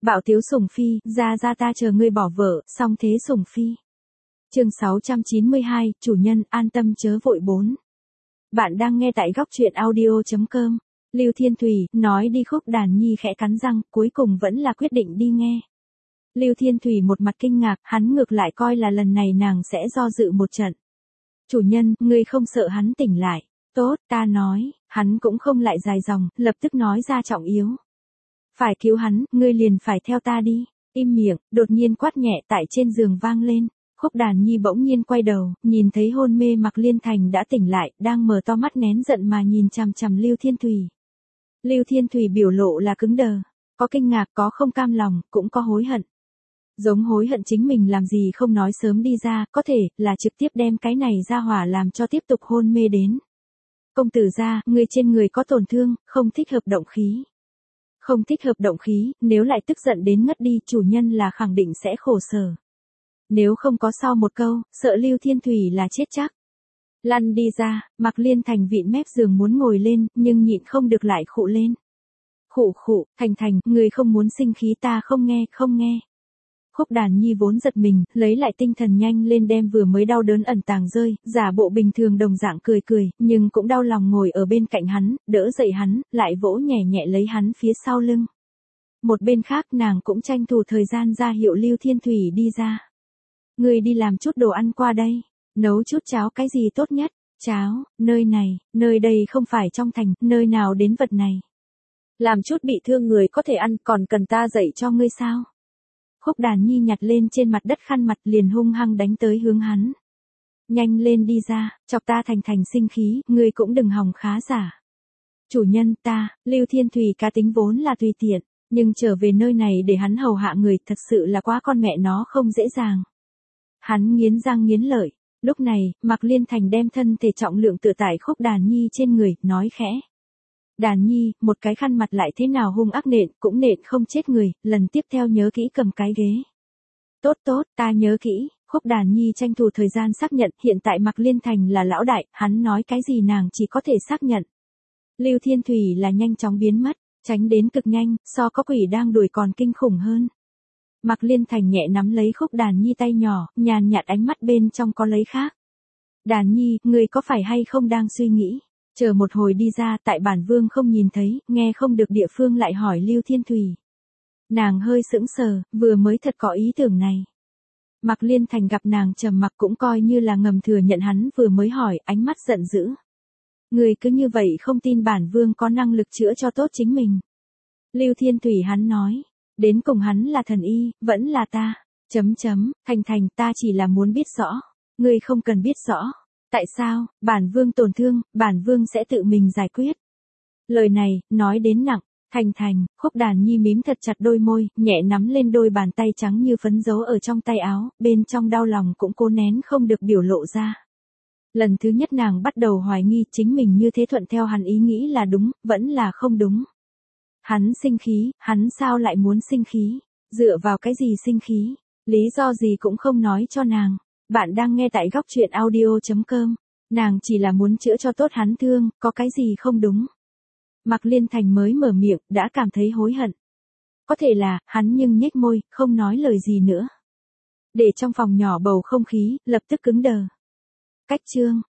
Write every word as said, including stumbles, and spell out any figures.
Bạo tiếu sủng phi, ra ra ta chờ ngươi bỏ vợ, xong thế sủng phi. Chương sáu trăm chín mươi hai, chủ nhân, an tâm chớ vội bốn. Bạn đang nghe tại góc truyện audio chấm com. Lưu Thiên Thủy, nói đi Khúc Đàn Nhi khẽ cắn răng, cuối cùng vẫn là quyết định đi nghe. Lưu Thiên Thủy một mặt kinh ngạc, hắn ngược lại coi là lần này nàng sẽ do dự một trận. Chủ nhân, ngươi không sợ hắn tỉnh lại. Tốt, ta nói, hắn cũng không lại dài dòng, lập tức nói ra trọng yếu. Phải cứu hắn, ngươi liền phải theo ta đi. Im miệng, đột nhiên quát nhẹ tại trên giường vang lên. Khúc Đàn Nhi bỗng nhiên quay đầu, nhìn thấy hôn mê Mạc Liên Thành đã tỉnh lại, đang mở to mắt nén giận mà nhìn chằm chằm Lưu Thiên Thủy. Lưu Thiên Thủy biểu lộ là cứng đờ, có kinh ngạc, có không cam lòng, cũng có hối hận. Giống hối hận chính mình làm gì không nói sớm đi ra, có thể là trực tiếp đem cái này ra hỏa làm cho tiếp tục hôn mê đến. Công tử gia, người trên người có tổn thương, không thích hợp động khí. Không thích hợp động khí, nếu lại tức giận đến ngất đi, chủ nhân là khẳng định sẽ khổ sở. Nếu không có sau một câu, sợ Lưu Thiên Thủy là chết chắc. Lăn đi ra, Mạc Liên Thành vịn mép giường muốn ngồi lên, nhưng nhịn không được lại khụ lên. Khụ khụ, Thành Thành, người không muốn sinh khí ta không nghe, không nghe. Khúc Đàn Nhi vốn giật mình, lấy lại tinh thần nhanh lên đem vừa mới đau đớn ẩn tàng rơi, giả bộ bình thường đồng dạng cười cười, nhưng cũng đau lòng ngồi ở bên cạnh hắn, đỡ dậy hắn, lại vỗ nhẹ nhẹ lấy hắn phía sau lưng. Một bên khác nàng cũng tranh thủ thời gian ra hiệu Lưu Thiên Thủy đi ra. Người đi làm chút đồ ăn qua đây, nấu chút cháo cái gì tốt nhất, cháo, nơi này, nơi đây không phải trong thành, nơi nào đến vật này. Làm chút bị thương người có thể ăn, còn cần ta dạy cho ngươi sao? Khúc Đàn Nhi nhặt lên trên mặt đất khăn mặt liền hung hăng đánh tới hướng hắn. Nhanh lên đi ra, chọc ta Thành Thành sinh khí, ngươi cũng đừng hòng khá giả. Chủ nhân ta, Lưu Thiên Thủy cá tính vốn là tùy tiện, nhưng trở về nơi này để hắn hầu hạ người thật sự là quá con mẹ nó không dễ dàng. Hắn nghiến răng nghiến lợi, lúc này, Mạc Liên Thành đem thân thể trọng lượng tựa tải Khúc Đàn Nhi trên người, nói khẽ. Đàn Nhi, một cái khăn mặt lại thế nào hung ác nện, cũng nện không chết người, lần tiếp theo nhớ kỹ cầm cái ghế. Tốt tốt, ta nhớ kỹ, Khúc Đàn Nhi tranh thủ thời gian xác nhận, hiện tại Mạc Liên Thành là lão đại, hắn nói cái gì nàng chỉ có thể xác nhận. Lưu Thiên Thủy là nhanh chóng biến mất, tránh đến cực nhanh, so có quỷ đang đuổi còn kinh khủng hơn. Mạc Liên Thành nhẹ nắm lấy Khúc Đàn Nhi tay nhỏ, nhàn nhạt ánh mắt bên trong có lấy khác. Đàn Nhi, người có phải hay không đang suy nghĩ? Chờ một hồi đi ra, tại bản vương không nhìn thấy, nghe không được địa phương lại hỏi Lưu Thiên Thủy. Nàng hơi sững sờ, vừa mới thật có ý tưởng này. Mạc Liên Thành gặp nàng trầm mặc cũng coi như là ngầm thừa nhận hắn vừa mới hỏi, ánh mắt giận dữ. Người cứ như vậy không tin bản vương có năng lực chữa cho tốt chính mình. Lưu Thiên Thủy hắn nói, đến cùng hắn là thần y, vẫn là ta. Chấm chấm, Thành Thành ta chỉ là muốn biết rõ. Ngươi không cần biết rõ. Tại sao, bản vương tổn thương, bản vương sẽ tự mình giải quyết. Lời này, nói đến nặng, Thành Thành, Khúc Đàn Nhi mím thật chặt đôi môi, nhẹ nắm lên đôi bàn tay trắng như phấn dấu ở trong tay áo, bên trong đau lòng cũng cố nén không được biểu lộ ra. Lần thứ nhất nàng bắt đầu hoài nghi chính mình như thế thuận theo hắn ý nghĩ là đúng, vẫn là không đúng. Hắn sinh khí, hắn sao lại muốn sinh khí, dựa vào cái gì sinh khí, lý do gì cũng không nói cho nàng. Bạn đang nghe tại góc truyện audio chấm com. Nàng chỉ là muốn chữa cho tốt hắn thương, có cái gì không đúng. Mạc Liên Thành mới mở miệng, đã cảm thấy hối hận. Có thể là, hắn nhưng nhếch môi, không nói lời gì nữa. Để trong phòng nhỏ bầu không khí, lập tức cứng đờ. Cách chương,